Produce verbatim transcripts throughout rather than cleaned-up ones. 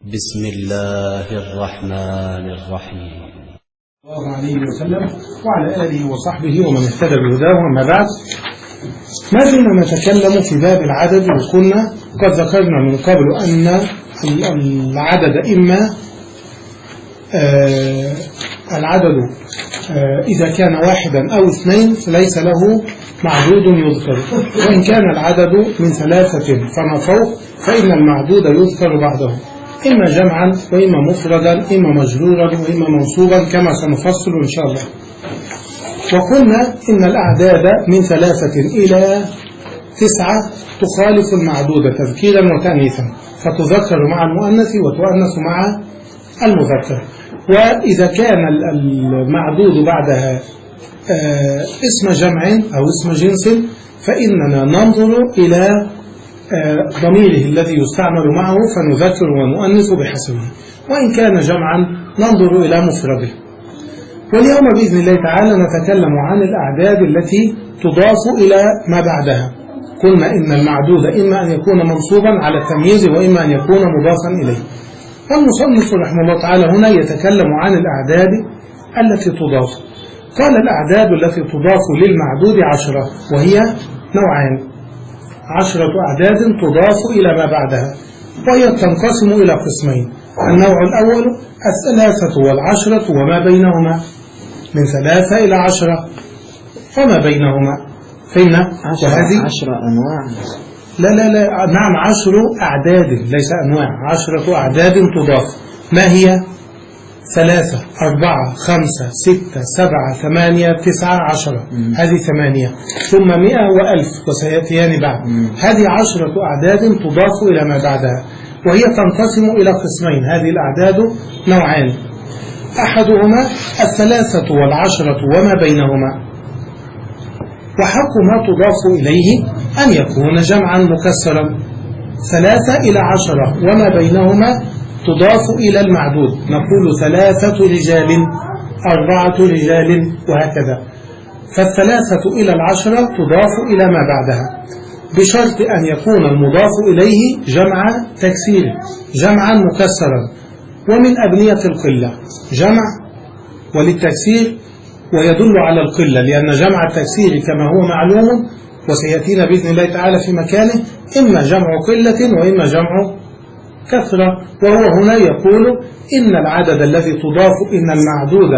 بسم الله الرحمن الرحيم. الله عليه وسلم وعلى آله وصحبه ومن اهتدى بهداه. أما بعد، ما زلنا نتكلم في باب العدد، وكنا قد ذكرنا من قبل أن العدد إما آه العدد آه إذا كان واحدا أو اثنين فليس له معدود يذكر، وإن كان العدد من ثلاثة فما فوق فإن المعدود يذكر بعده، إما جمعا وإما مفردا، إما مجرورا وإما منصوبا كما سنفصل إن شاء الله. وقلنا إن الأعداد من ثلاثة إلى تسعة تخالف المعدود تذكيرا وتأنيثا، فتذكر مع المؤنث وتؤنث مع المذكر. وإذا كان المعدود بعدها اسم جمع أو اسم جنس فإننا ننظر إلى ضميره الذي يستعمل معه فنذكر ونؤنث بحسبه، وإن كان جمعا ننظر إلى مفرده. واليوم بإذن الله تعالى نتكلم عن الأعداد التي تضاف إلى ما بعدها. قلنا إن المعدود إما أن يكون منصوبا على التمييز وإما أن يكون مضافا إليه. والمصنف رحمه الله تعالى هنا يتكلم عن الأعداد التي تضاف. قال الأعداد التي تضاف للمعدود عشرة، وهي نوعان: عشرة أعداد تضاف إلى ما بعدها، وهي تنقسم إلى قسمين. النوع الأول الثلاثة والعشرة وما بينهما، من ثلاثة إلى عشرة وما بينهما. فإن وهذه عشرة أنواع. لا لا لا نعم، عشر أعداد ليس أنواع، عشرة أعداد تضاف. ما هي؟ ثلاثة، أربعة، خمسة، ستة، سبعة، ثمانية، تسعة، عشرة. مم. هذه ثمانية، ثم مئة وألف وسيأتيان بعد. مم. هذه عشرة أعداد تضاف إلى ما بعدها، وهي تنقسم إلى قسمين. هذه الأعداد نوعان: أحدهما الثلاثة والعشرة وما بينهما، وحق ما تضاف إليه أن يكون جمعا مكسرا. ثلاثة إلى عشرة وما بينهما تضاف إلى المعدود، نقول ثلاثة رجال، أربعة رجال، وهكذا. فالثلاثة إلى العشرة تضاف إلى ما بعدها، بشرط أن يكون المضاف إليه جمع تكسير، جمعا مكسرا. ومن أبنية القلة جمع وللتكسير، ويدل على القلة، لأن جمع التكسير كما هو معلوم وسيأتينا بإذن الله تعالى في مكانه إما جمع قلة وإما جمع كثرة. وهو هنا يقول إن العدد الذي تضاف، إن المعدود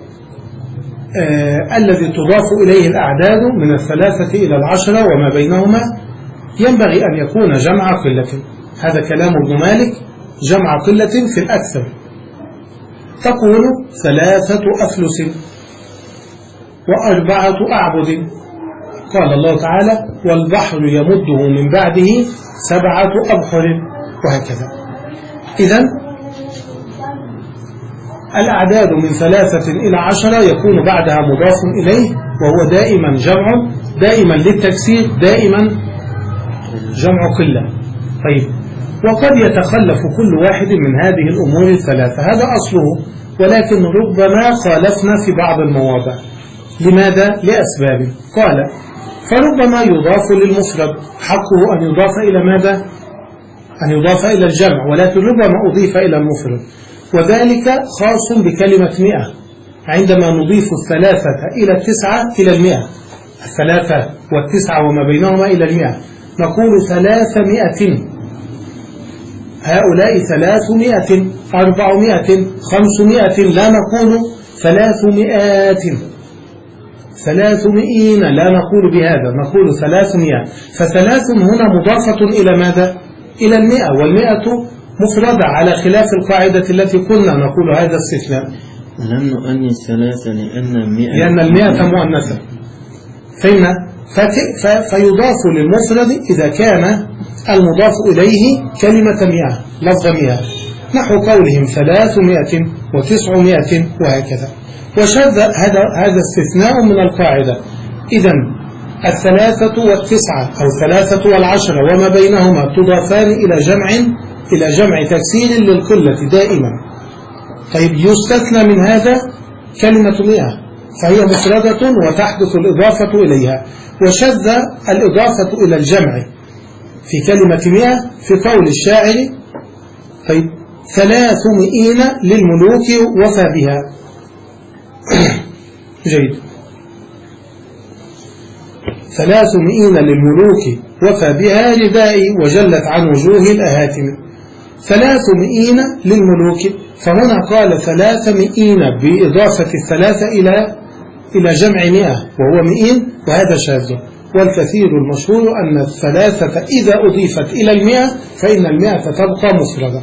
آه الذي تضاف إليه الأعداد من الثلاثة إلى العشرة وما بينهما ينبغي أن يكون جمع قلة. هذا كلام ابن مالك، جمع قلة في الأكثر. تقول ثلاثة أفلس وأربعة أعبد. قال الله تعالى: والبحر يمده من بعده سبعة أبحر، وهكذا. إذن الأعداد من ثلاثة إلى عشرة يكون بعدها مضاف إليه، وهو دائما جمع، دائما للتكسير، دائما جمع قلة. طيب، وقد يتخلف كل واحد من هذه الأمور الثلاثة، هذا أصله، ولكن ربما خالفنا في بعض المواضع. لماذا؟ لأسباب. قال: فربما يضاف للمفرد، حقه أن يضاف إلى ماذا؟ أن يضاف إلى الجمع، ولكن ربما أضيف إلى المفرد، وذلك خاص بكلمة مئة. عندما نضيف الثلاثة إلى التسعة إلى المئة، الثلاثة والتسعة وما بينهما إلى المئة، نقول ثلاثمائة. هؤلاء ثلاثمائة، أربعمائة، خمسمائة، لا نقول ثلاثمائات، ثلاثمائين، لا نقول بهذا، نقول ثلاثمائة. فثلاث هنا مضافة إلى ماذا؟ إلى المئة، والمئة مفردة على خلاف القاعدة التي كنا نقول هذا استثناء. لم نؤنث ثلاثة لأن المئة لأن المئة مؤنثة. فإن فيضاف للمفرد إذا كان المضاف إليه كلمة مئة، لفظ مئة، نحو قولهم ثلاثمائة وتسعمائة، وهكذا. وشذ هذا هذا استثناء من القاعدة. إذن الثلاثة والتسعة أو الثلاثة والعشرة وما بينهما تضافان إلى جمع إلى جمع تكسير للقلة دائما. طيب، يستثنى من هذا كلمة مئة، فهي مفردة وتحدث الإضافة إليها. وشذ الإضافة إلى الجمع في كلمة مئة في قول الشاعر: طيب ثلاثمائين للملوك وفى بها. جيد. ثلاثمائين للملوك وفى بها ردائي وجلت عن وجوه الأهاتم. ثلاثمائين للملوك، فهنا قال ثلاثمائين بإضافة الثلاثة إلى إلى جمع مئة وهو مئين، وهذا شاذ. والكثير المشهور أن الثلاثة إذا أضيفت إلى المئة فإن المئة تبقى مفردة.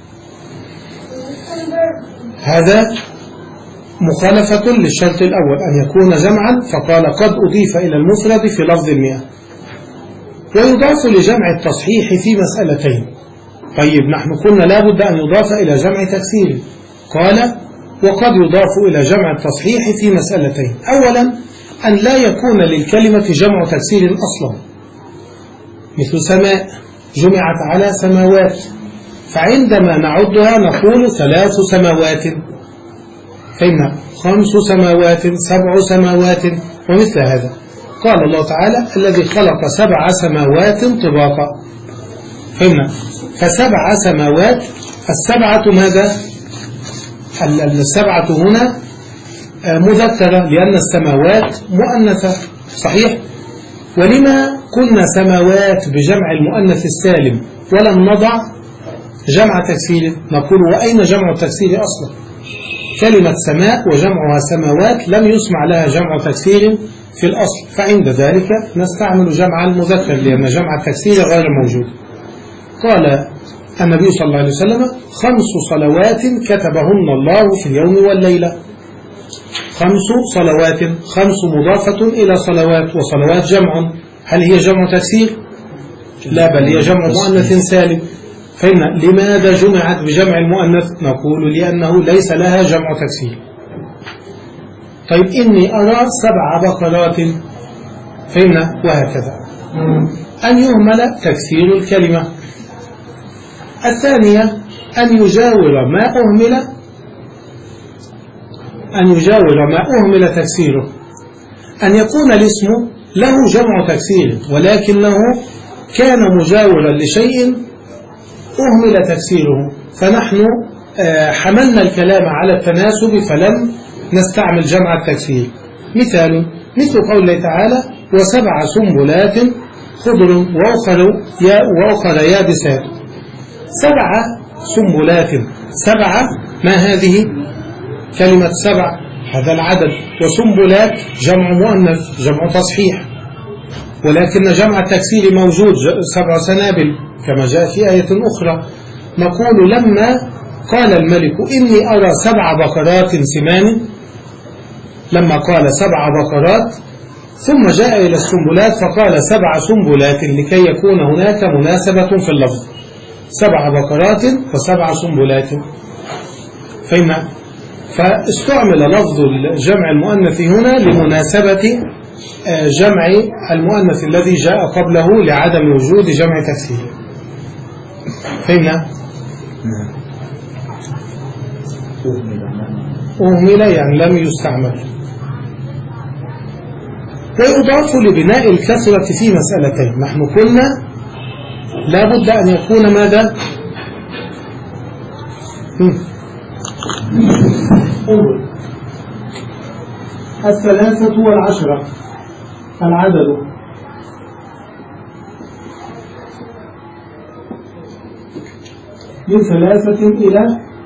هذا مخالفة للشرط الأول أن يكون جمعا، فقال قد أضيف إلى المفرد في لفظ المئة. ويضاف لجمع التصحيح في مسألتين. طيب نحن قلنا لا بد أن يضاف إلى جمع تكسير، قال وقد يضاف إلى جمع التصحيح في مسألتين. أولا أن لا يكون للكلمة جمع تكسير أصلا، مثل سماء جمعت على سماوات، فعندما نعدها نقول ثلاث سماوات، فإن خمس سماوات، سبع سماوات ومثل هذا. قال الله تعالى الذي خلق سبع سماوات طباقا، فإن فسبع سماوات، السبعة ماذا؟ السبعة هنا مذكرة لأن السماوات مؤنثة، صحيح؟ ولما قلنا سماوات بجمع المؤنث السالم ولم نضع جمع تكسير؟ نقول وأين جمع التكسير أصلا؟ كلمة سماء وجمعها سماوات لم يسمع لها جمع تكسير في الأصل، فعند ذلك نستعمل جمع المذكر لأن جمع التكسير غير موجود. قال النبي صلى الله عليه وسلم خمس صلوات كتبهن الله في اليوم والليلة. خمس صلوات، خمس مضافة إلى صلوات، وصلوات جمع، هل هي جمع تكسير؟ لا، بل هي جمع مؤنث سالم. فإن لماذا جمعت بجمع المؤنث؟ نقول لأنه ليس لها جمع تكسير. طيب إني أرى سبع بقرات، فإن وهكذا أن يهمل تكسير الكلمة. الثانية أن يجاور ما أهمل أن يجاور ما أهمل تكسيره، أن يكون الاسم له جمع تكسير ولكنه كان مجاورا لشيء أهمل تكسيره، فنحن حملنا الكلام على التناسب فلم نستعمل جمع التكسير. مثال مثل قول الله تعالى وسبع سنبلات خضر وأخر وأخر يابسات. سبع سنبلات، سبعة ما هذه؟ كلمة سبع هذا العدد، وسنبلات جمع مؤنث جمع تصحيح، ولكن جمع التكسير موجود سبع سنابل كما جاء في آية أخرى. نقول لما قال الملك إني أرى سبع بقرات سمان، لما قال سبع بقرات ثم جاء إلى السنبلات فقال سبع سنبلات لكي يكون هناك مناسبة في اللفظ، سبع بقرات وسبع سنبلات. فإن فاستعمل لفظ جمع المؤنث هنا لمناسبة جمع المؤنث الذي جاء قبله لعدم وجود جمع تكسير. فهمنا؟ أهمل يعني لم يستعمل. ويضاف لبناء الكسرة في مسألتين. نحن قلنا لا بد أن يكون ماذا؟ أول الثلاثة والعشرة العدد، من ثلاثة إلى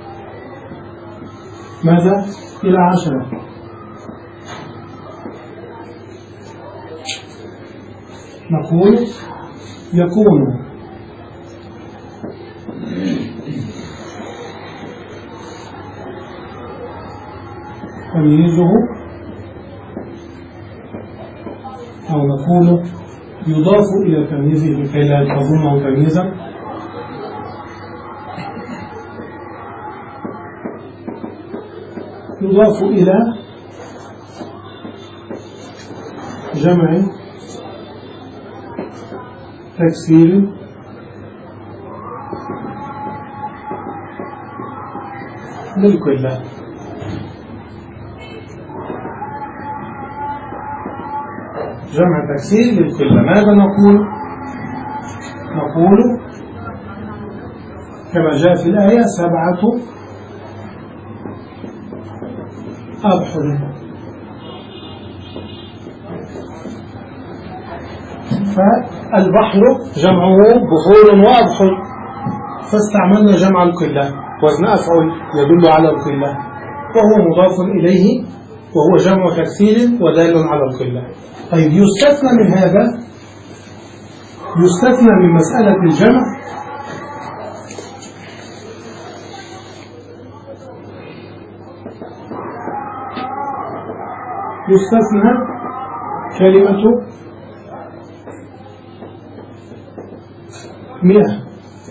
ماذا؟ إلى عشرة. نقول يكون تمييزه، أو نقول يضاف إلى تمييزه لكي لا تظنه تمييزا، يضاف إلى جمع تكسير للكلة. جمع تكسير للكلة. ماذا نقول؟ نقول كما جاء في الآية سبعة أبحر. فالبحر جمعه بحور وأبحر، فاستعملنا جمع القلة وزن أفعل يدل على القلة، وهو مضاف إليه وهو جمع تكسير ودال على القلة. طيب يستثنى من هذا، يستثنى من مسألة الجمع يستثنى كلمة مئة.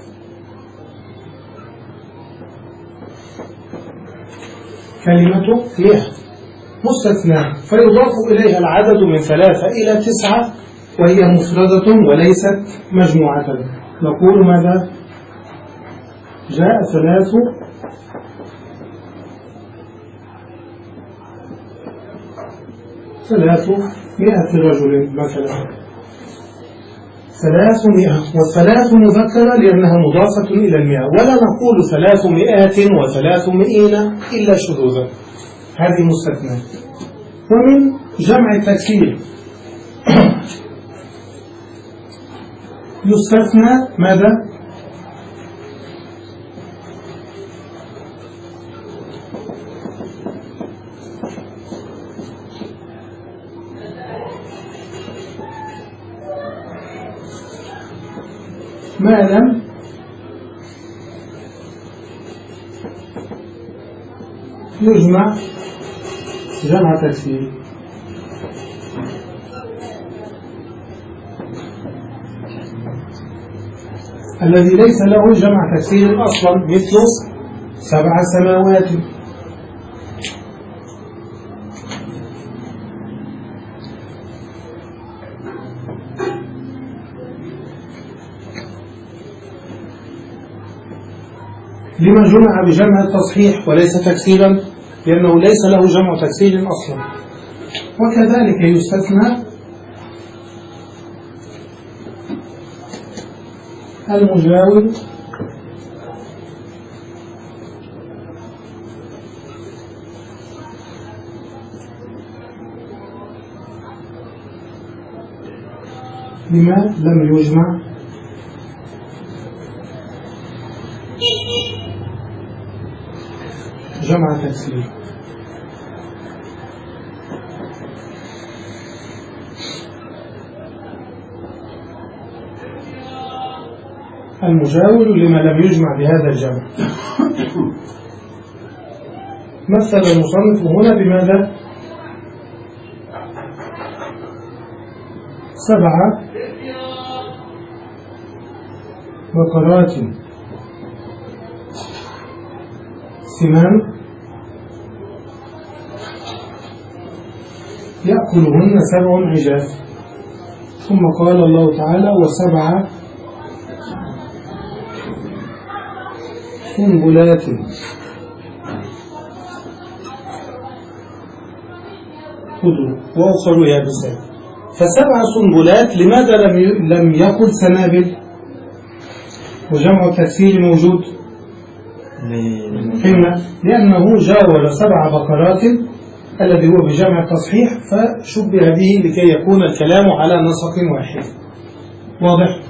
كلمة مئة مستثنى، فيضاف إليها العدد من ثلاثة إلى تسعة، وهي مفردة وليست مجموعة. نقول ماذا؟ جاء ثلاث ثلاثمائة رجل مثلا، ثلاثمائة، والثلاث مذكرة لأنها مضافة إلى المئة، ولا نقول ثلاثمائات وثلاثمائين إلا شذوذا، هذه مستثنى. ومن جمع التكسير يستثنى ماذا؟ ما لم يجمع جمع تكسير. الذي ليس له جمع تكسير أصلا، مثل سبع سماوات. لما جمع بجمع التصحيح وليس تكسيرا؟ لأنه ليس له جمع تكسير أصلا. وكذلك يستثنى المجاور لما لم يجمع جمع تكسير. المجاور لما لم يجمع بهذا الجمع. مثل المصنف هنا بماذا؟ سبعة بقرات سمان يأكلهن سبع عجاف. ثم قال الله تعالى وسبع سنبلات خضر وأخر يابسات. فسبع سنبلات لماذا لم يقل سنابل وجمع التكسير موجود؟ لأنه جاور سبع بقرات الذي هو بجمع التصحيح فشبه به لكي يكون الكلام على نسق واحد. واضح؟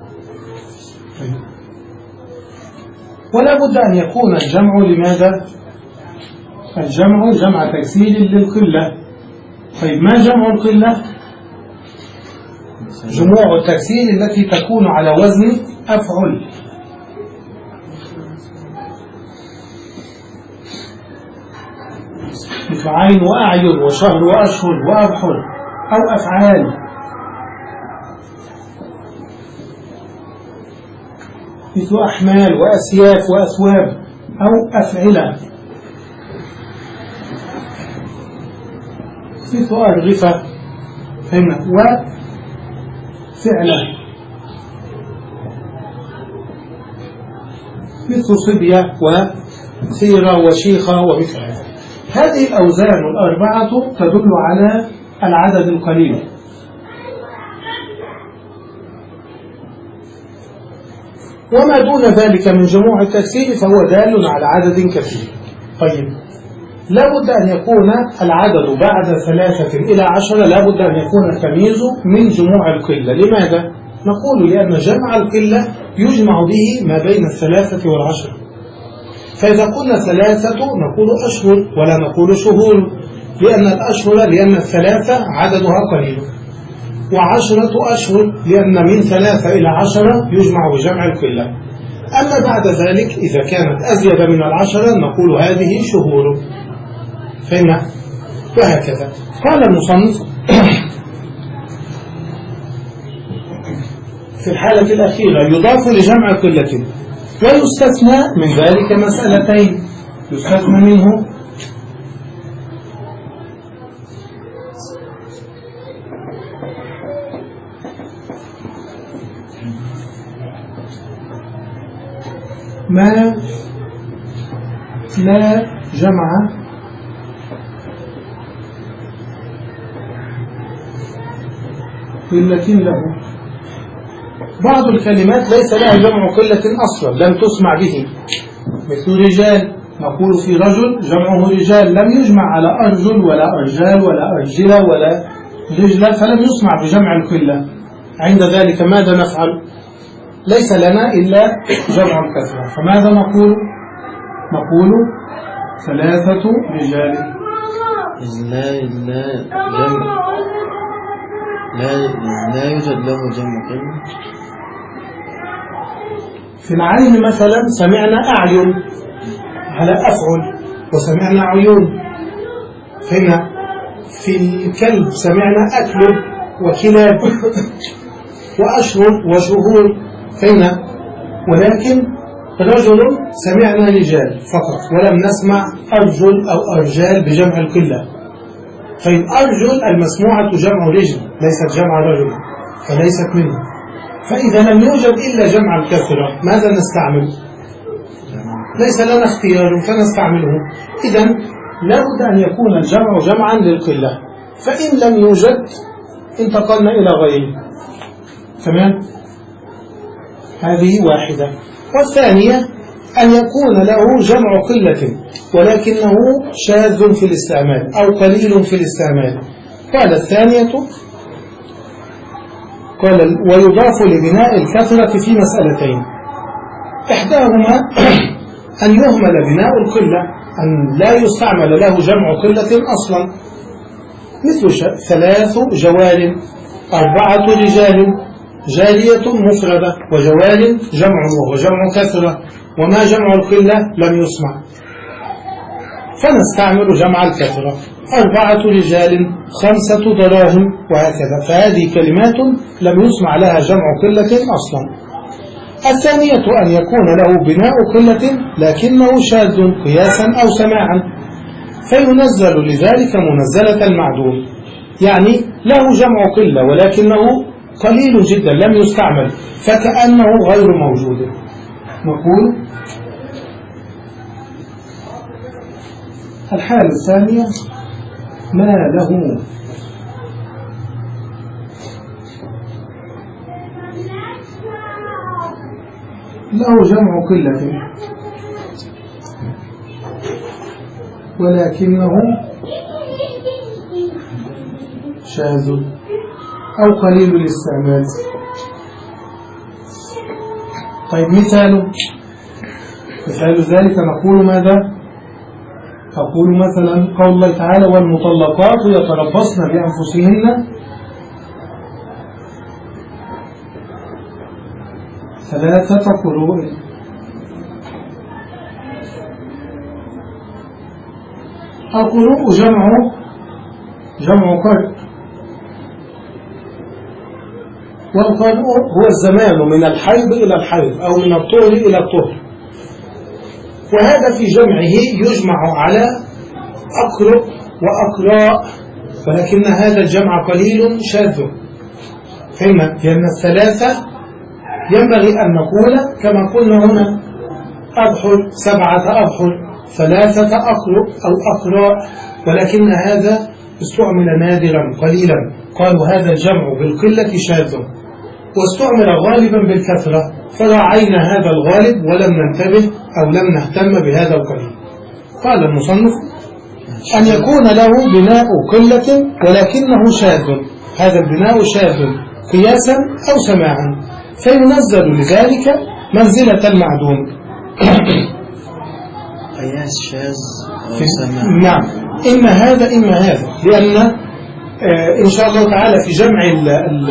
ولا بد أن يكون الجمع لماذا؟ الجمع جمع تكسير للقلة. طيب ما جمع القلة؟ جموع التكسير التي تكون على وزن أفعل. مثل عين وأعين وشهر وأشهر وأبحر أو أفعال. مثل أحمال وأسياف وأثواب أو أفعلة. مثل أرغفة فهمنا وفعلة. مثل صبية وسيرة وشيخة ومثلها. هذه الأوزان الأربعة تدل على العدد القليل. وما دون ذلك من جموع التكسير فهو دال على عدد كثير. طيب لا بد أن يكون العدد بعد ثلاثة إلى عشرة لا بد أن يكون التمييز من جموع القلة. لماذا؟ نقول لأن جمع القلة يجمع به ما بين الثلاثة والعشرة. فإذا قلنا ثلاثة نقول أشهر ولا نقول شهور، لأن الأشهر لأن الثلاثة عددها قليل، وعشرة أشهر لأن من ثلاثة إلى عشرة يجمع بجمع القلة. أما بعد ذلك إذا كانت أزيد من العشرة نقول هذه شهور. فهمنا؟ وهكذا قال المصنف في الحالة الأخيرة يضاف لجمع قلة، ويستثنى من ذلك مسألتين. يستثنى منه ما لا جمع قلة له. بعض الكلمات ليس لها جمع قلة أصلا لم تسمع به، مثل رجال، نقول في رجل جمعه رجال لم يجمع على أرجل ولا أرجال ولا أرجلة ولا رجلة، فلم يسمع بجمع القلة. عند ذلك ماذا نفعل؟ ليس لنا إلا جمع الكثرة، فماذا نقول؟ نقول ثلاثة رجال. لا لا جمع لا لا يوجد له جمع قلة. في العين مثلا سمعنا أعين على أفعل وسمعنا عيون. هنا في الكلب سمعنا أكل وكلاب وأشهر وشهور. هنا ولكن رجل سمعنا رجال فقط ولم نسمع أرجل أو أرجال بجمع القلة. طيب أرجل المسموعة جمع رجل ليست جمع رجل فليست منه. فإذا لم يوجد إلا جمع الكثرة ماذا نستعمل؟ ليس لنا اختيار فنستعمله. إذن لا بد أن يكون الجمع جمعا للقلة، فإن لم يوجد انتقلنا إلى غيره. تمام؟ هذه واحدة. والثانية أن يكون له جمع قلة ولكنه شاذ في الاستعمال أو قليل في الاستعمال. قال الثانية قال ويضاف لبناء الكثرة في مسألتين. إحداهما أن يهمل بناء القلة، أن لا يستعمل له جمع قلة أصلا، مثل ثلاث جوال، أربعة رجال، جارية مفردة، وجوال جمع وهو جمع كثرة، وما جمع القلة لم يسمع، فنستعمل جمع الكثرة. أربعة رجال، خمسة دراهم، وهكذا. فهذه كلمات لم يسمع لها جمع قلة أصلا. الثانية أن يكون له بناء قلة لكنه شاذ قياسا أو سماعا، فينزل لذلك منزلة المعدوم، يعني له جمع قلة ولكنه قليل جدا لم يستعمل فكأنه غير موجود. نقول الحالة الثانية ما له له جمع قلة ولكنه شاذ أو قليل الاستعمال. طيب مثال مثال ذلك نقول ماذا؟ تقول مثلا قول الله تعالى والمطلقات يتربصن بأنفسهن ثلاثة قروء. القروء جمع جمع قرء، والقرء هو الزمان من الحيض إلى الحيض أو من الطهر إلى الطهر، وهذا في جمعه يجمع على أقرء وأقراء، ولكن هذا الجمع قليل شاذ. فهمنا؟ لأن الثلاثة ينبغي أن نقول كما قلنا هنا أبحر سبعة أبحر ثلاثة أقرء أو أقراء، ولكن هذا استعمل نادرا قليلا، قالوا هذا الجمع بالقلة شاذ. واستعمل غالبا بالكثرة فراعينا هذا الغالب ولم ننتبه أو لم نهتم بهذا القليل. قال المصنف أن يكون له بناء قلة ولكنه شاذ، هذا البناء شاذ قياسا أو سماعا، فينزل لذلك منزلة المعدوم. قياس شاذ أو سماع. نعم، إما هذا إما هذا، لأن آه إن شاء الله تعالى في جمع ال ال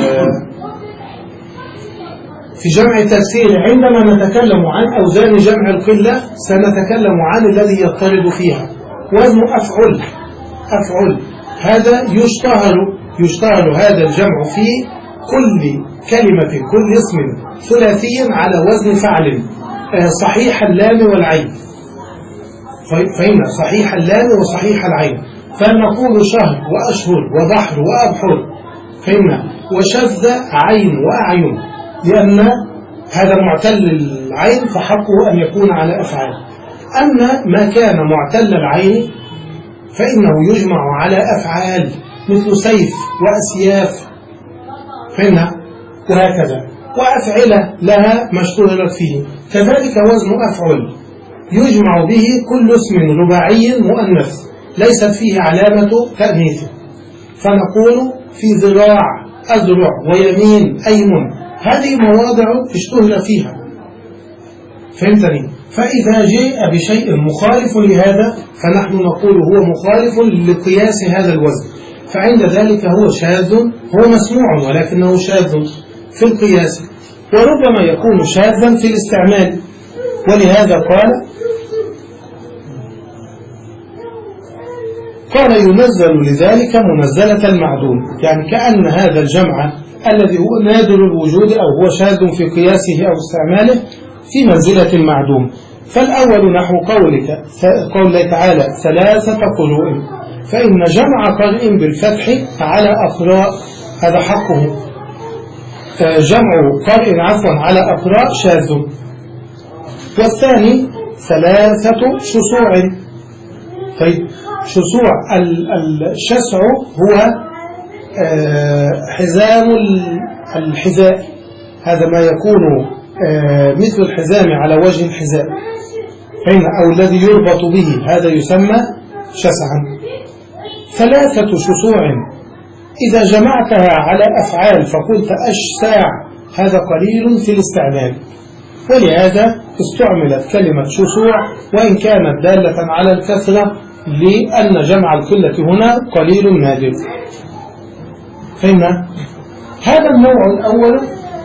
في جمع التفسير عندما نتكلم عن أوزان جمع القلة سنتكلم عن الذي يضطرد فيها وزن أفعل. أفعل هذا يشتهر يشتهر هذا الجمع في كل كلمة كل اسم ثلاثي على وزن فعل، صحيح اللام والعين. فهمنا صحيح اللام وصحيح العين، فنقول شهر وأشهر وبحر وأبحر، فهمنا، وشذ عين وأعين، لأن هذا معتل العين فحقه أن يكون على أفعال. أما ما كان معتل العين فإنه يجمع على أفعال مثل سيف وأسياف، فهمنا، وهكذا، وأفعلة لها ما اشتهرت فيه. كذلك وزن أفعل يجمع به كل اسم رباعي مؤنث ليست فيه علامة تأنيث، فنقول في ذراع أذرع ويمين أيمن، هذه مواضع اشتهر فيها، فهمتني؟ فإذا جاء بشيء مخالف لهذا فنحن نقول هو مخالف لقياس هذا الوزن، فعند ذلك هو شاذ، هو مسموع ولكنه شاذ في القياس، وربما يكون شاذا في الاستعمال. ولهذا قال قال ينزل لذلك منزلة المعدوم، يعني كأن هذا الجمع الذي هو نادر الوجود أو هو شاذ في قياسه أو استعماله في منزلة المعدوم. فالأول نحو قولك قوله تعالى ثلاثة قروء، فإن جمع قرء بالفتح على أقراء هذا حقه، جمع قرء عفوا على أقراء شاذ. والثاني ثلاثة شسوع. طيب شسوع الشسع هو حزام الحذاء، هذا ما يكون مثل الحزام على وجه الحذاء، أو الذي يربط به، هذا يسمى شسعا. ثلاثة شسوع إذا جمعتها على أفعال فقلت أشساع، هذا قليل في الاستعمال، ولهذا استعملت كلمة شسوع وإن كانت دالة على الكثرة، لأن جمع القلة هنا قليل نادر. فهمنا؟ هذا النوع الأول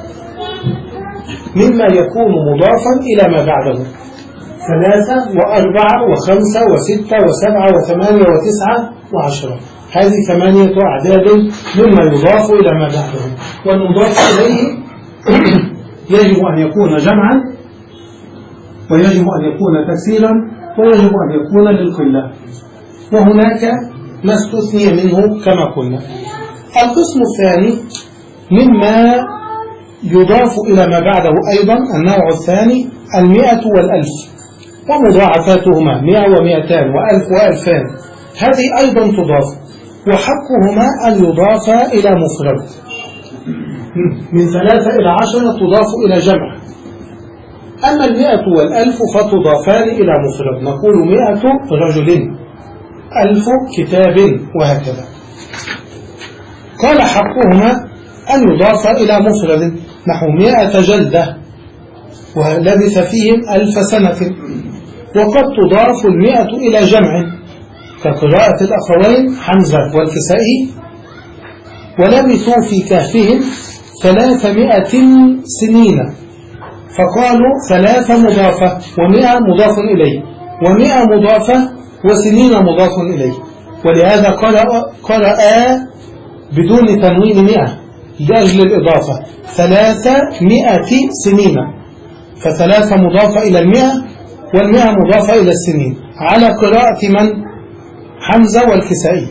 مما يكون مضافا إلى ما بعده، ثلاثة وأربعة وخمسة وستة وسبعة وثمانية وتسعة وعشرة، هذه ثمانية أعداد مما يضاف إلى ما بعده، والمضاف إليه يجب أن يكون جمعا، ويجب أن يكون كثيرا، ويجب أن يكون للقلة، وهناك ما استثني منه كما قلنا. القسم الثاني مما يضاف إلى ما بعده أيضا، النوع الثاني المئة والألف ومضاعفاتهما، مئة ومئتان وألف وألفان، هذه أيضا تضاف، وحقهما أن يضاف إلى مفرد، من ثلاثة إلى عشرة تضاف إلى جمع. أما المئة والألف فتضافان إلى مفرد، نقول مئة رجل، ألف كتاب، وهكذا. قال حقهما أن يضاف إلى مفرد، نحو مئة جلدة ولبث فيهم ألف سنة. وقد تضاف المئة إلى جمع كقراءة الأخوين حمزة والكسائي، ولبثوا في كهفهم ثلاثمائة سنين، فقالوا ثلاثة مضافة ومئة مضاف إليه، ومئة مضافة وسنين مضاف إليه، ولهذا قرأ, قرأ بدون تنوين مئة لأجل الإضافة، ثلاثمائة سنين، فثلاثة مضافة إلى المئة والمئة مضافة إلى السنين، على قراءة من؟ حمزة والكسائي.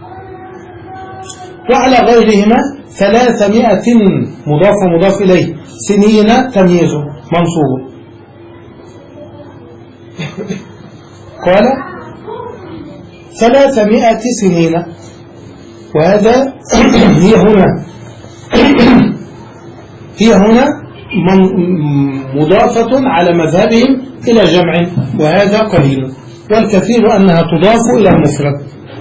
وعلى غيرهما ثلاثمائة مضاف مضاف إليه، سنين تمييز منصوب. قال ثلاثمائة سنين، وهذا هي هنا هي هنا مضافة على مذهبهم إلى جمع، وهذا قليل، والكثير أنها تضاف إلى المفرد.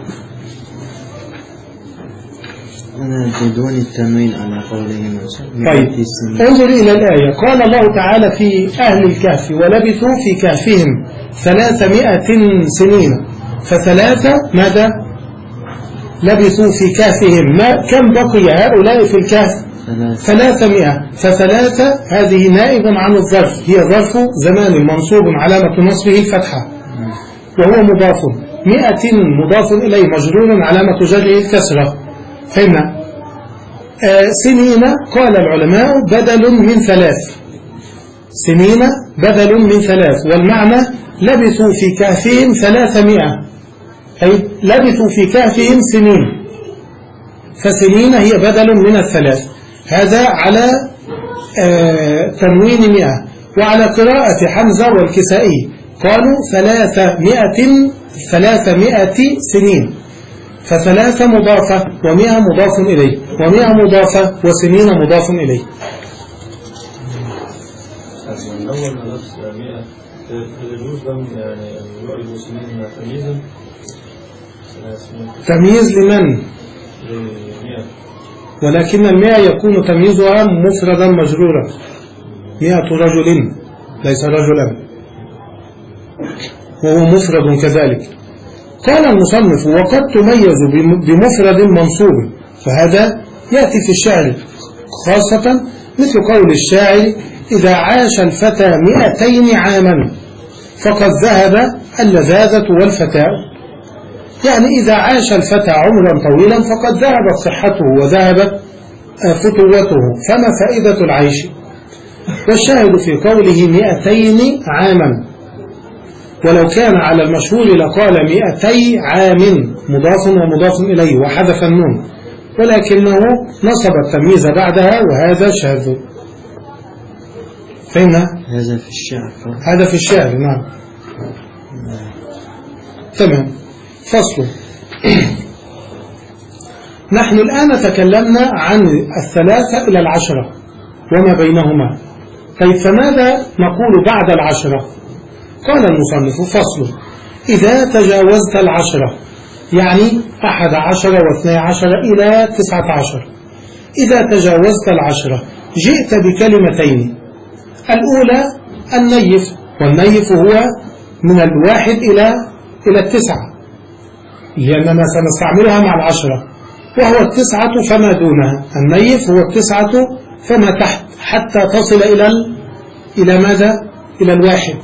بدون التنوين على قولهم. طيب انظر إلى الآية. قال الله تعالى في أهل الكهف ولبثوا في كهفهم ثلاثمائة سنين، فثلاثة ماذا لبثوا في كهفهم؟ ما كم بقي هؤلاء في الكهف؟ ثلاثمائة. فثلاثة هذه نائب عن الظرف، هي ظرف زمان منصوب علامة نصبه الفتحة وهو مضاف، مئة مضاف إليه مجرور علامة جره الكسرة. فهمنا؟ آه سنين قال العلماء بدل من ثلاث، سنين بدل من ثلاث، والمعنى لبثوا في كهفهم ثلاثمائة، أي لبثوا في كهفهم سنين، فسنين هي بدل من الثلاث. هذا على آه تنوين مئة. وعلى قراءة حمزة والكسائي قالوا ثلاثمائة ثلاثمائة سنين، فثلاثة مضافة ومئة مضاف إليه، ومئة مضافة وسنين مضاف إليه. أول نفس مئة يجوز لهم يعني يعرضوا سنين تمييزا. تمييز لمن؟ ولكن المئة يكون تمييزها مفردا مجرورا، مئة رجل ليس رجلا، وهو مفرد كذلك. قال المصنف وقد تميز بمفرد منصوب، فهذا يأتي في الشعر خاصة، مثل قول الشاعر إذا عاش الفتى مئتين عاما فقد ذهب اللذاذة والفتاء، يعني إذا عاش الفتى عمرا طويلا فقد ذهبت صحته وذهبت فتوته، فما فائدة العيش؟ والشاهد في قوله مئتين عاما، ولو كان على المشهور لقال مئتي عام مضاف ومضاف إليه وحذف النون، ولكنه نصب التمييز بعدها، وهذا شاذ. فهمنا؟ هذا في الشعر. هذا في الشعر، نعم. تمام. فصل. نحن الآن تكلمنا عن الثلاثة إلى العشرة وما بينهما. طيب فماذا نقول بعد العشرة؟ قال المصنف فصل. إذا تجاوزت العشرة، يعني أحد عشر واثني عشر إلى تسعة عشر، إذا تجاوزت العشرة جئت بكلمتين. الأولى النيف، والنيف هو من الواحد إلى إلى التسعة، لأننا سنستعملها مع العشرة، وهو التسعة فما دونها. النيف هو التسعة فما تحت حتى تصل إلى إلى ماذا؟ إلى الواحد.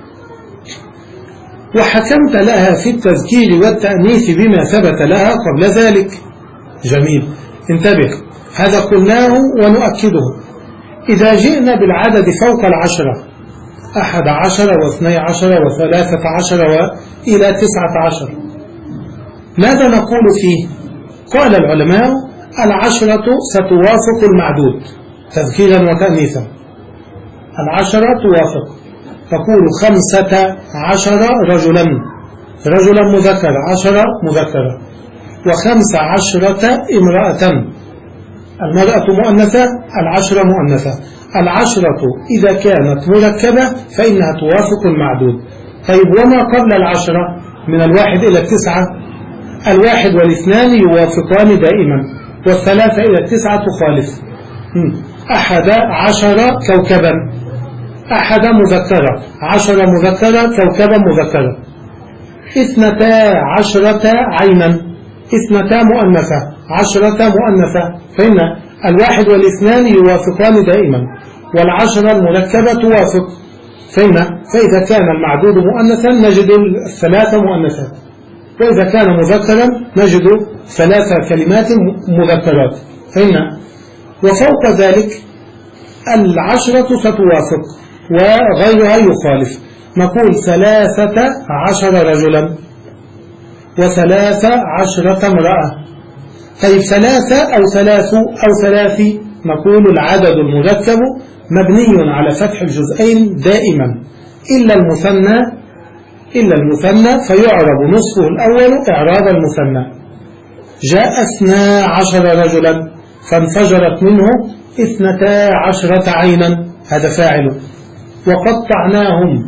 وحكمت لها في التذكير والتأنيث بما ثبت لها قبل ذلك. جميل، انتبه، هذا قلناه ونؤكده. إذا جئنا بالعدد فوق العشرة، أحد عشر واثني عشر وثلاثة عشر وإلى تسعة عشر، ماذا نقول فيه؟ قال العلماء العشرة ستوافق المعدود تذكيرا وتأنيثا. العشرة توافق، تقول خمسة عشر رجلا، رجلا مذكر، عشرة مذكرة، وخمس عشرة امرأة، المرأة مؤنثة، العشرة مؤنثة. العشرة إذا كانت مركبة فإنها توافق المعدود. طيب وما قبل العشرة من الواحد إلى التسعة؟ الواحد والاثنان يوافقان دائما، والثلاثة إلى التسعة تخالف. أحد عشر كوكبا، أحد مذكرة، عشر مذكرة، كوكبا مذكرة. اثنتا عشرة عينا، اثنتا مؤنثة، عشرة مؤنثة. فإن الواحد والاثنان يوافقان دائما، والعشرة المركبة توافق. فإن فإذا كان المعدود مؤنثا نجد الثلاثة مؤنثات، وإذا كان مذكرا نجد ثلاثة كلمات مذكرات. فإن وفوق ذلك العشرة ستوافق وغيرها يخالف. نقول ثلاثة عشر رجلا وثلاثة عشرة امرأة. طيب ثلاثة أو ثلاث أو ثلاثي، نقول العدد المركب مبني على فتح الجزئين دائما إلا المثنى، إلا المثنى فيعرب نصفه الأول إعراب المثنى. جاء اثنا عشر رجلا فانفجرت منه اثنتا عشرة عينا، هذا فاعل. وقطعناهم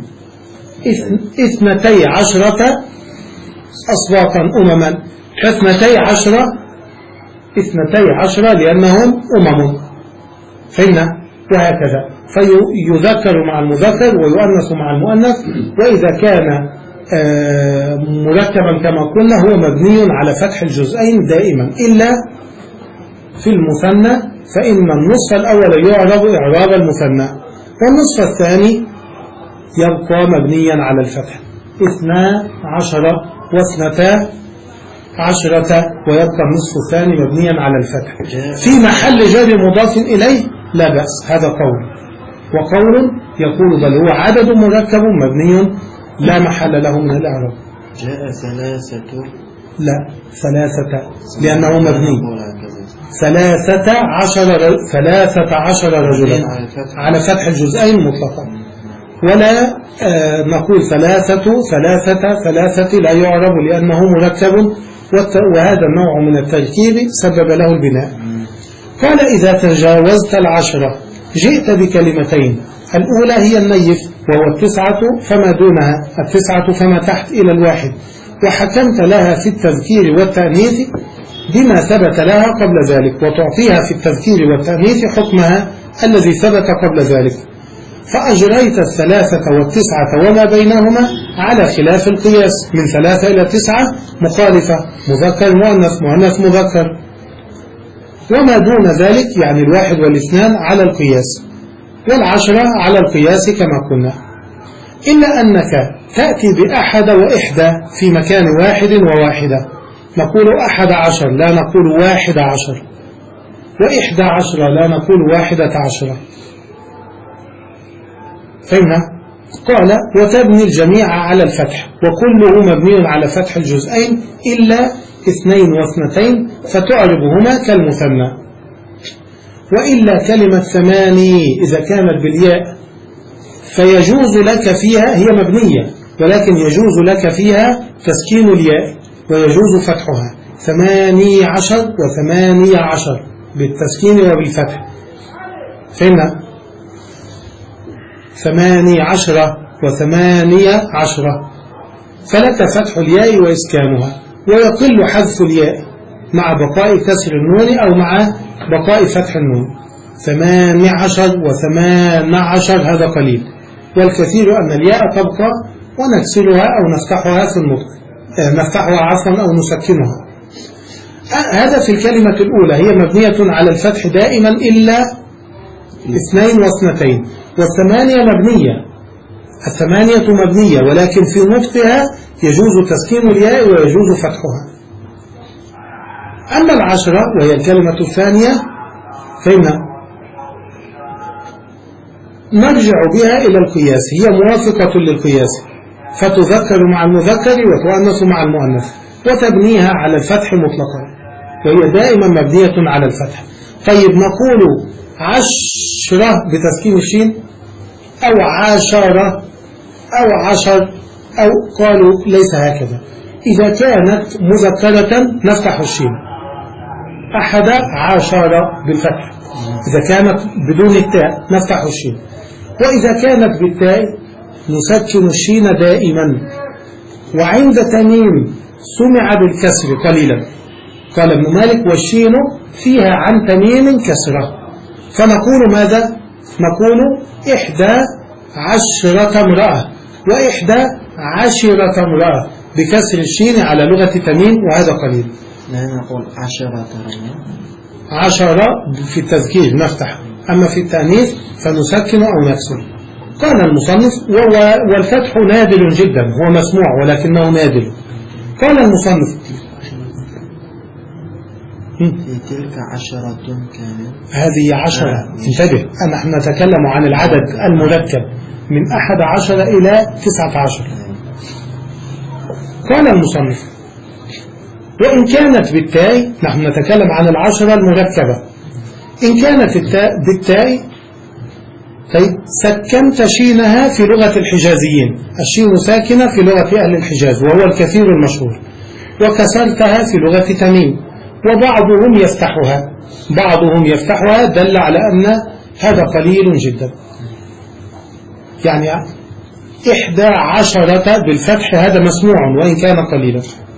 اثنتي عشرة أصواتا أمما، فاثنتي عشرة اثنتي عشرة لأنهم أمم، فهمنا؟ وهكذا، فيذكر مع المذكر ويؤنث مع المؤنث. وإذا كان مركبا كما قلنا هو مبني على فتح الجزئين دائما، إلا في المثنى فإن النصف الأول يعرب إعراب المثنى، والنصف الثاني يبقى مبنيا على الفتح. اثنا عشرة واثنتا عشرة، ويبقى النصف الثاني مبنيا على الفتح في محل جر مضاف إليه، لا بأس، هذا قول. وقول يقول بل هو عدد مركب مبني لا محل له من الإعراب. جاء ثلاثة، لا ثلاثة لأنه مبني. ثلاثة عشر ثلاثة عشر رجلا على فتح الجزئين مطلقا، ولا آه نقول ثلاثة ثلاثة ثلاثة لا يعرب لأنه مركب، وهذا النوع من التركيب سبب له البناء. قال إذا تجاوزت العشرة جئت بكلمتين، الأولى هي النيف وهو التسعة فما دونها، التسعة فما تحت إلى الواحد، وحكمت لها في التذكير والتأنيث بما ثبت لها قبل ذلك، وتعطيها في التذكير والتأنيث حكمها الذي ثبت قبل ذلك، فأجريت الثلاثة والتسعة وما بينهما على خلاف القياس، من ثلاثة إلى تسعة مخالفة، مذكر مؤنث مؤنث مذكر، وما دون ذلك يعني الواحد والاثنان على القياس، والعشرة على القياس كما قلنا، إلا أنك تأتي بأحد وإحدى في مكان واحد وواحدة، نقول أحد عشر لا نقول واحد عشر، وإحدى عشرة لا نقول واحدة عشرة، فهمنا؟ قال وتبني الجميع على الفتح، وكله مبني على فتح الجزئين إلا اثنين واثنتين فتعربهما كالمثنى. وإلا كلمة ثماني إذا كانت بالياء فيجوز لك فيها، هي مبنية ولكن يجوز لك فيها تسكين الياء ويجوز فتحها، ثماني عشر وثماني عشر بالتسكين وبالفتح، فهمنا؟ ثماني عشرة وثمانية عشرة، فلك فتح الياء وإسكانها، ويقل حذف الياء مع بقاء كسر النون أو مع بقاء فتح النون. ثماني عشر وثمان عشر هذا قليل، والكثير أن الياء تبقى ونكسلها أو نفتحها في النطق، نفتحها عفوا أو نسكنها. هذا في الكلمة الأولى، هي مبنية على الفتح دائما إلا اثنين واثنتين، والثمانية مبنية، الثمانية مبنية ولكن في نطقها يجوز تسكين الياء ويجوز فتحها. أما العشرة وهي الكلمة الثانية فإن نرجع بها إلى القياس، هي موافقة للقياس، فتذكر مع المذكر وتؤنث مع المؤنث، وتبنيها على الفتح مطلقا، وهي دائما مبنية على الفتح. طيب نقول عشرة بتسكين الشين أو عشرة أو عشر، أو قالوا ليس هكذا، إذا كانت مذكرة نفتح الشين، أحد عشر بالفتح، إذا كانت بدون التاء نفتح الشين، وإذا كانت بالتاء نسكن الشين دائما، وعند تميم سمع بالكسر قليلا، قال ابن مالك والشين فيها عن تميم كسرة، فنقول ماذا؟ نقول إحدى عشرة امرأة وإحدى عشرة امرأة بكسر الشين على لغة تميم، وهذا قليل. لا نقول عشرة رجل، عشرة في التذكير نفتح، أما في التأنيث فنسكن أو نكسر. قال المصنف والفتح نادر جدا، هو مسموع ولكنه نادر. قال المصنف في تلك عشرة كانت، هذه عشرة، انتبه، نحن نتكلم عن العدد المركب من أحد عشر إلى تسعة عشر. قال المصنف وإن كانت بالتاء، نحن نتكلم عن العشرة المركبة، إن كانت التاء بالتاء طيب سكنت شينها في لغة الحجازيين، الشين ساكنة في لغة أهل الحجاز وهو الكثير المشهور، وكسرتها في لغة تميم، وبعضهم يفتحها، بعضهم يفتحها دل على أن هذا قليل جدا. يعني إحدى عشرة بالفتح هذا مسموع وإن كان قليلا.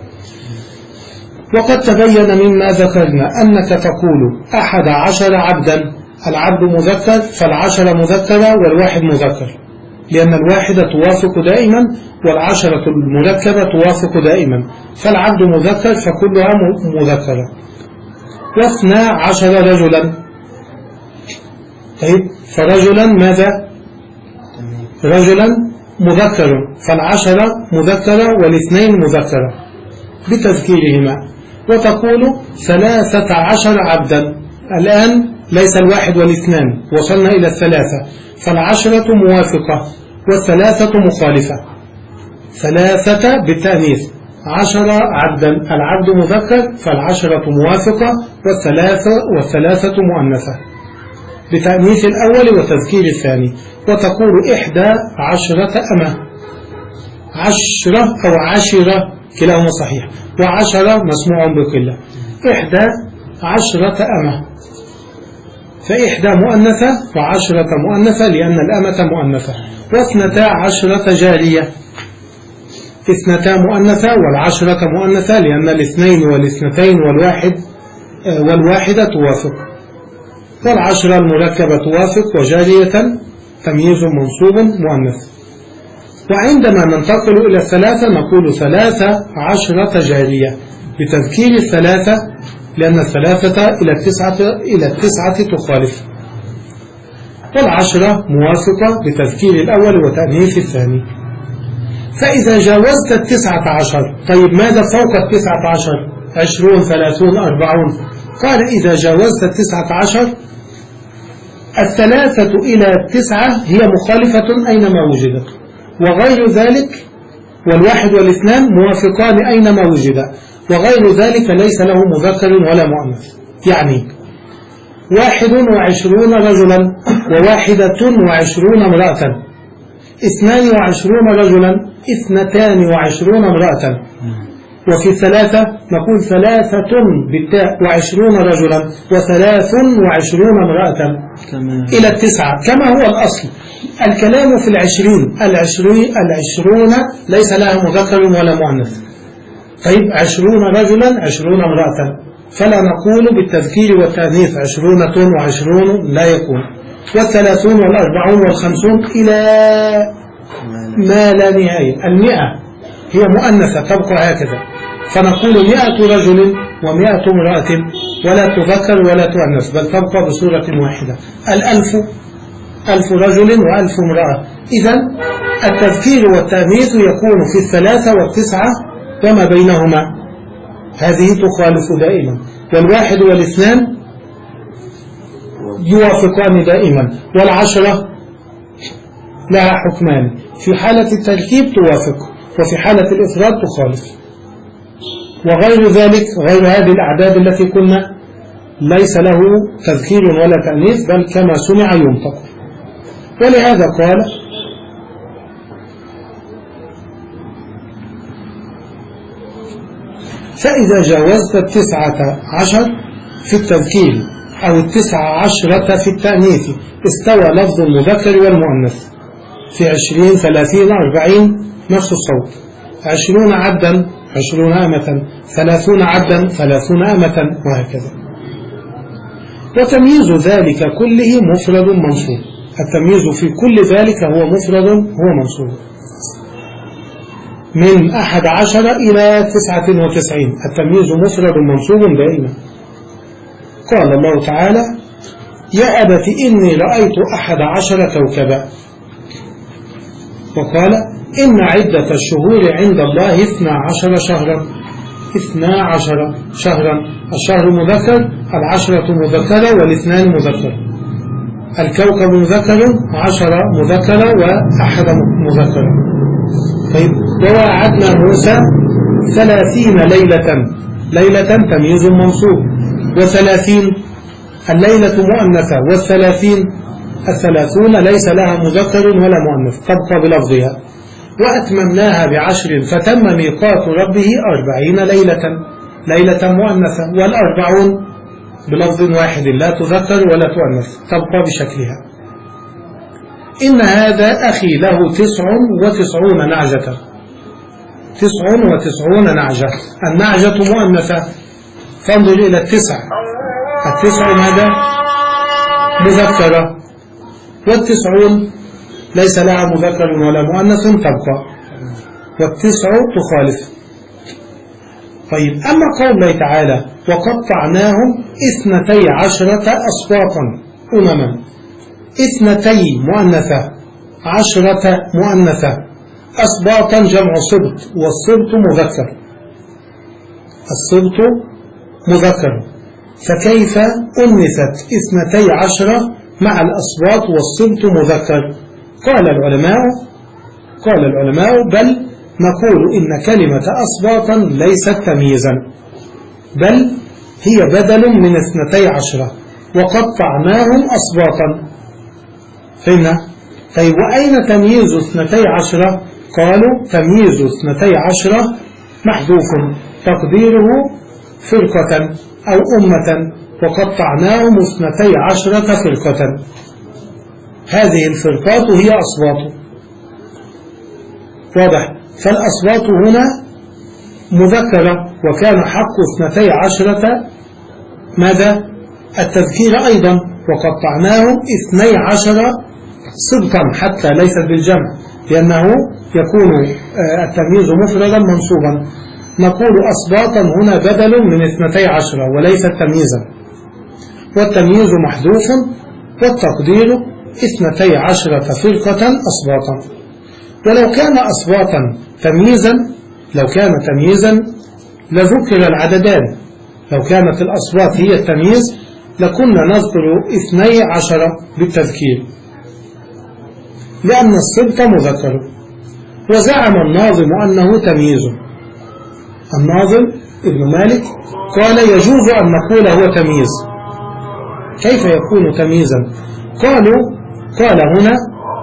وقد تبين مما ذكرنا أنك تقول أحد عشر عبدا، العبد مذكر فالعشرة مذكرة والواحد مذكر، لأن الواحدة توافق دائما والعشرة المركبة توافق دائما، فالعبد مذكر فكلها مذكرة. واثنى عشر رجلا، طيب فرجلا ماذا؟ رجلا مذكر، فالعشرة مذكرة والاثنين مذكرة بتذكيرهما. وتقول ثلاثة عشر عبدا، الآن ليس الواحد والاثنان، وصلنا إلى الثلاثة، فالعشرة موافقة والثلاثة مخالفة. ثلاثة بالتأنيث، عشر عبدا، العبد مذكر فالعشرة موافقة والثلاثة والثلاثة مؤنثة بتأنيث الأول وتذكير الثاني. وتقول إحدى عشرة أمة، عشرة أو عشرة كلاهما صحيح، وعشرة مسموع بقلة. إحدى عشرة أمة، فإحدى مؤنثة وعشرة مؤنثة لأن الأمة مؤنثة. واثنتا عشرة جارية، اثنتا مؤنثة والعشرة مؤنثة لأن الاثنين والاثنتين والواحد والواحدة توافق. والعشرة المركبة توافق، وجارية تمييز منصوب مؤنث. وعندما ننتقل إلى الثلاثة نقول ثلاثة عشرة جارية بتذكير الثلاثة لأن الثلاثة إلى التسعة إلى التسعة تخالف. والعشرة موافقة بتذكير الأول وتأنيث الثاني. فإذا جاوزت التسعة عشر، طيب ماذا فوق التسعة عشر؟ عشرون، ثلاثون، أربعون. قال إذا جاوزت التسعة عشر الثلاثة إلى التسعة هي مخالفة أينما وجدت، وغير ذلك والواحد والاثنان موافقان أينما وجد، وغير ذلك ليس له مذكر ولا مؤنث. يعني واحد وعشرون رجلا وواحدة وعشرون امرأة، اثنان وعشرون رجلا اثنتان وعشرون امرأة. وفي ثلاثة نقول ثلاثة بالتاء وعشرون رجلا وثلاث وعشرون امرأة إلى التسعة كما هو الأصل. الكلام في العشرين، العشرين العشرون ليس لها مذكر ولا مؤنث. طيب عشرون رجلا عشرون امرأة، فلا نقول بالتذكير والتأنيث عشرونة وعشرون، لا يكون. والثلاثون والأربعون والخمسون إلى ما لا نهاية. المئة هي مؤنثة تبقى هكذا، فنقول مئة رجل ومئة امرأة ولا تذكر ولا تؤنث بل تبقى بصورة واحدة. الألف ألف رجل وألف امرأة. إذن التذكير والتأنيث يكون في الثلاثة والتسعة وما بينهما، هذه تخالف دائما. والواحد والاثنان يوافقان دائما. والعشرة لها حكمان، في حالة التركيب توافق وفي حالة الإفراد تخالف. وغير ذلك غير هذه الأعداد التي قلنا ليس له تذكير ولا تأنيث بل كما سمع ينطق. ولهذا قال فإذا جاوزت التسعة عشر في التذكير أو التسعة عشرة في التأنيث استوى لفظ المذكر والمؤنث في عشرين ثلاثين أربعين نفس الصوت. عشرون عبدا عشرون أمة، ثلاثون عبدا ثلاثون أمة، وهكذا. وتمييز ذلك كله مفرد منصوب. التمييز في كل ذلك هو مفرد هو منصوب. من أحد عشر إلى تسعة وتسعين التمييز مفرد منصوب دائما. قال الله تعالى يا أبت إني رأيت أحد عشر كوكبا. وقال إن عدة الشهور عند الله اثنا عشر شهرا. اثنا عشر شهرا، الشهر مذكر، العشرة مذكرة والاثنان مذكر. الكوكب مذكر، عشرة مذكرة وأحد مذكرة. طيب ووعدنا موسى ثلاثين ليلة. ليلة تمييز منصوب، وثلاثين الليلة مؤنثة، والثلاثين الثلاثون ليس لها مذكر ولا مؤنث تبقى بلفظها. وأتممناها بعشر فتم ميقات ربه أربعين ليلة. ليلة مؤنثة، والأربعون بلفظ واحد لا تذكر ولا تؤنث تبقى بشكلها. إن هذا أخي له تسع وتسعون نعجة، تسع وتسعون نعجة، النعجة مؤنثة، فانظر إلى التسع، التسع ماذا؟ مذكرة، والتسعون ليس لها مذكر ولا مؤنث تبقى، والتسع تخالف. طيب أما قول الله تعالى وقطعناهم اثنتي عشرة أسباطا أمما، اثنتي مؤنثة، عشرة مؤنثة، أسباطا جمع سبط، والسبط مذكر، السبط مذكر، فكيف أنثت اثنتي عشرة مع الأسباط والسبط مذكر؟ قال العلماء قال العلماء بل نقول إن كلمة أسباطا ليست تمييزا، بل هي بدل من اثنتي عشرة، وقطعناهم أسباطا. فهمنا؟ طيب وأين تمييز اثنتي عشرة؟ قالوا تمييز اثنتي عشرة محذوف تقديره فرقة أو أمة، وقطعناهم اثنتي عشرة فرقة، هذه الفرقات هي أصوات. واضح؟ فالأصوات هنا مذكرة، وكان حق اثنتي عشرة ماذا؟ التذكير أيضا، وقطعناهم اثني عشر صدقا حتى ليست بالجمع، لأنه يكون التمييز مفردا منصوبا. نقول أصباطا هنا بدل من اثنتي عشرة وليست تمييزا، والتمييز محذوف، والتقدير اثنتي عشرة فرقة أصباطا. ولو كان أصباطا تمييزا لو كان تمييزا لذكر العددان، لو كانت الأصباط هي التمييز لكنا نذكر اثني عشرة بالتذكير، لأن الصبت مذكر. وزعم الناظم أنه تمييز، الناظم ابن مالك قال يجوز أن نقول هو تمييز. كيف يكون تمييزا؟ قالوا قال هنا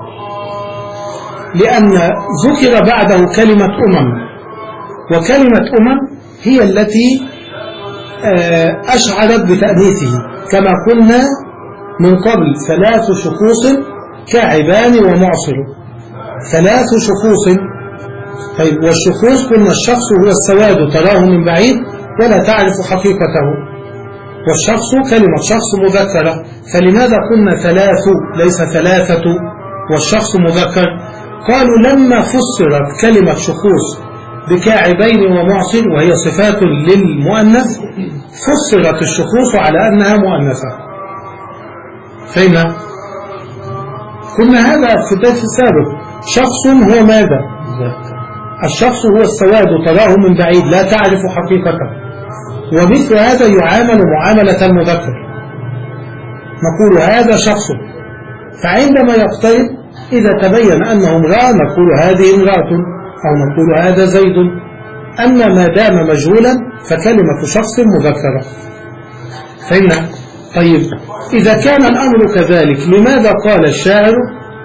لأن ذكر بعده كلمة أمم، وكلمة أمم هي التي أشعرت بتأنيثه، كما قلنا من قبل ثلاث شخوص كعبان ومعصر، ثلاث شخوص. طيب والشخوص قلنا الشخص هو السواد تراه من بعيد ولا تعرف حقيقته، والشخص كلمة شخص مذكرة، فلماذا قلنا ثلاث ليس ثلاثة والشخص مذكر؟ قالوا لما فسرت كلمة شخوص بكاعبين ومعصر وهي صفات للمؤنث فسرت الشخوص على أنها مؤنثة. فهمنا؟ قلنا هذا في الدرس السابق، شخص هو ماذا؟ الشخص هو السواد تراه من بعيد لا تعرف حقيقته، ومثل هذا يعامل معاملة المذكر، نقول هذا شخص، فعندما يقترب إذا تبين أنه امرأة نقول هذه امرأة، أو نقول هذا زيد. أما ما دام مجهولا فكلمة شخص مذكرة. فهمنا؟ طيب إذا كان الأمر كذلك لماذا قال الشاعر؟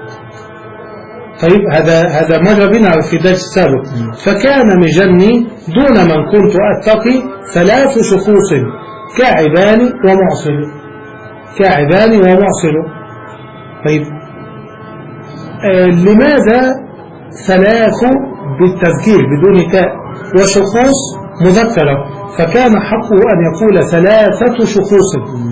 طيب هذا هذا مر بنا في درس سابق، فكان مجني دون من كنت أتقي ثلاث شخوص كعبان ومعصر، كعبان ومعصر. طيب آه لماذا ثلاث بالتذكير بدون تاء وشخوص مذكرة؟ فكان حقه أن يقول ثلاثة شخوص.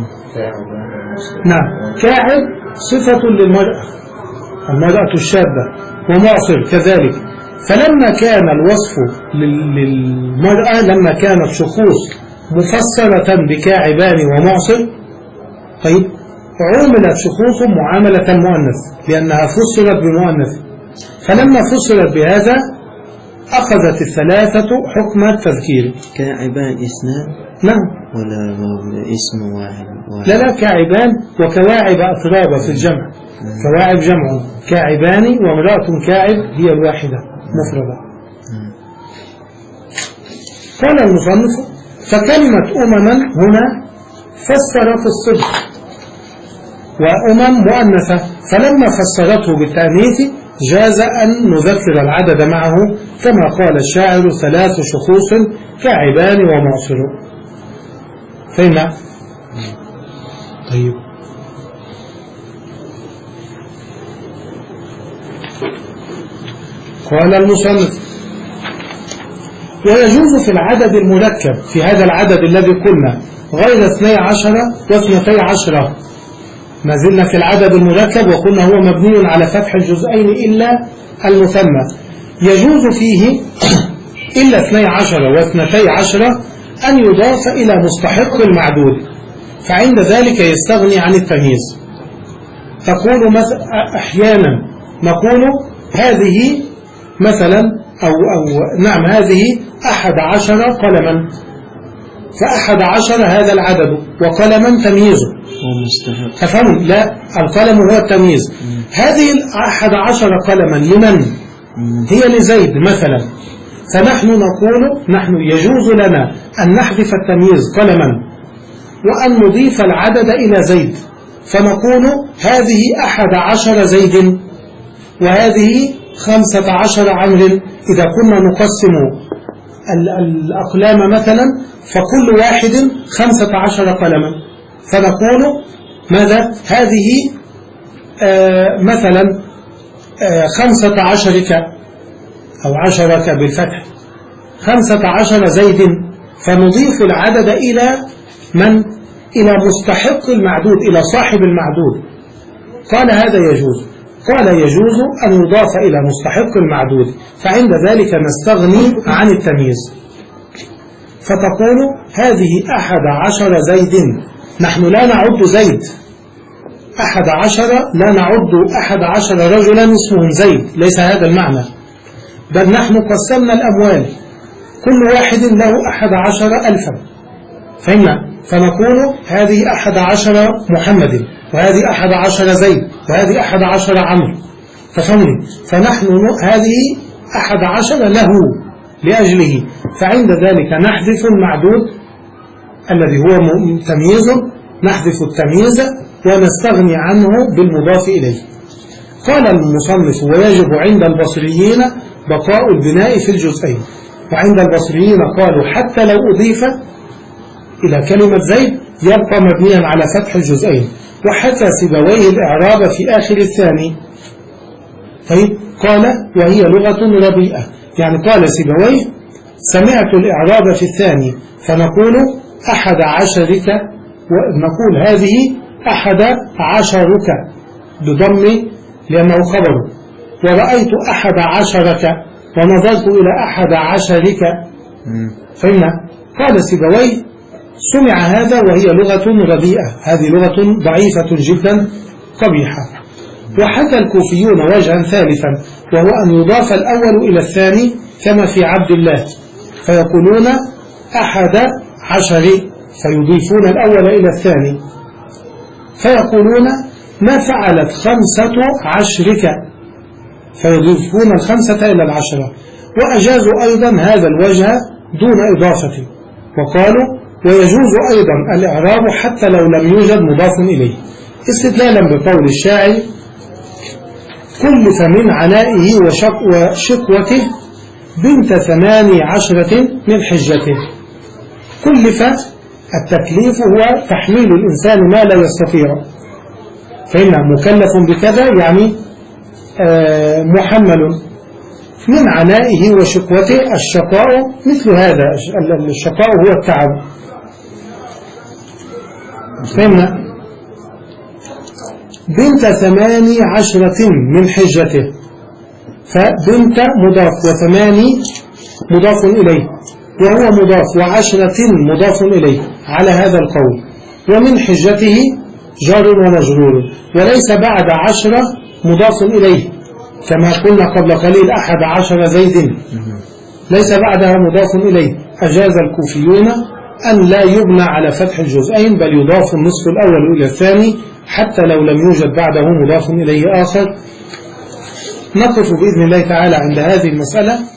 نعم، كاعب صفة للمرأة، المرأة الشابة، ومعصر كذلك. فلما كان الوصف للمرأة لما كانت شخوص مفسرة بكاعبان ومعصر، طيب عملت شخوص معاملة المؤنث لأنها فسرت بمؤنث، فلما فسرت بهذا أخذت الثلاثة حكم التذكير. كاعبان اثنان؟ نعم. ولا اسم واحد؟ لا لا، كاعبان وكواعب أطرابا في الجمع. كواعب جمع، كاعبان وامرأة كاعب هي الواحدة مفردة. قال المصنف فكلمة أمما هنا فسرت الصدق، وأمم مؤنثة، فلما فسرته بالتأنيث جاز أن نذكر العدد معه كما قال الشاعر ثلاث شخوص كعبان ومعصر. فهمنا؟ طيب قال المصنف ويجوز في العدد المركب، في هذا العدد الذي قلنا غير اثني عشر واثنتي عشرة، ما زلنا في العدد المركب وقلنا هو مبني على فتح الجزئين إلا المثنى، يجوز فيه إلا اثني عشر واثنتي عشرة أن يضاف إلى مستحق المعدود، فعند ذلك يستغني عن التمييز. تقول مثلا أحيانا نقول هذه مثلا أو, أو نعم هذه أحد عشر قلما، فأحد عشر هذا العدد وقلما تمييزه، أفهم؟ لا، القلم هو التمييز. هذه الأحد عشر قلما لمن؟ هي لزيد مثلا، فنحن نقول نحن يجوز لنا أن نحذف التمييز قلما وأن نضيف العدد إلى زيد، فنقول هذه أحد عشر زيد وهذه خمسة عشر عمرو. إذا كنا نقسم الأقلام مثلا فكل واحد خمسة عشر قلما، فنقول ماذا؟ هذه آه مثلا آه خمسة عشر ك أو عشرة بالفتح، خمسة عشر زيد، فنضيف العدد إلى من؟ إلى مستحق المعدود، إلى صاحب المعدود. قال هذا يجوز. قال يجوز أن يضاف إلى مستحق المعدود، فعند ذلك نستغني عن التمييز، فتقول هذه أحد عشر زيد، نحن لا نعد زيد أحد عشر، لا نعد أحد عشر رجلا اسمهم زيد، ليس هذا المعنى، بل نحن قسمنا الأموال كل واحد له أحد عشر ألفا، فهمنا؟ فنقول هذه أحد عشر محمد وهذه أحد عشر زيد وهذه أحد عشر عمرو، ففهمني؟ فنحن هذه أحد عشر له لأجله، فعند ذلك نحذف المعدود الذي هو تمييز، نحذف التمييز ونستغني عنه بالمضاف إليه. قال المصنف ويجب عند البصريين بقاء البناء في الجزئين، وعند البصريين قالوا حتى لو أضيف إلى كلمة زيد يبقى مبنيا على فتح الجزئين، وحكى سيبويه الإعراب في آخر الثاني. طيب قال وهي لغة ربيئة، يعني قال سيبويه سمعت الإعراب في الثاني فنقول أحد عشرك، ونقول هذه أحد عشرك بضم لأنه خبر، ورأيت أحد عشرك ونظرت إلى أحد عشرك، فهمنا؟ قال سيبويه سمع هذا وهي لغة رديئة، هذه لغة ضعيفة جدا قبيحة. وحكى الكوفيون وجها ثالثا وهو أن يضاف الأول إلى الثاني كما في عبد الله، فيقولون أحد عشر فيضيفون الأول إلى الثاني، فيقولون ما فعلت خمسة عشرك فيضيفون الخمسة إلى العشرة، وأجازوا أيضا هذا الوجه دون إضافة، وقالوا ويجوز أيضا الإعراب حتى لو لم يوجد مضاف إليه، استدلالا بقول الشاعر كلف من عنائه وشق وشقوته بنت ثماني عشرة من حجته. كلف التكليف هو تحميل الإنسان ما لا يستطيع، فإن مكلف بكذا يعني آه محمل. من عنائه وشقوته الشقاء مثل هذا، الشقاء هو التعب، فهمنا؟ بنت ثماني عشرة من حجته، فبنت مضاف وثماني مضاف إليه وهو مضاف وعشرة مضاف إليه على هذا القول، ومن حجته جار ومجرور، وليس بعد عشرة مضاف إليه كما قلنا قبل قليل أحد عشر زيد، ليس بعدها مضاف إليه. أجاز الكوفيون أن لا يبنى على فتح الجزئين بل يضاف النصف الأول إلى الثاني حتى لو لم يوجد بعده مضاف إليه آخر. نقف بإذن الله تعالى عند هذه المسألة.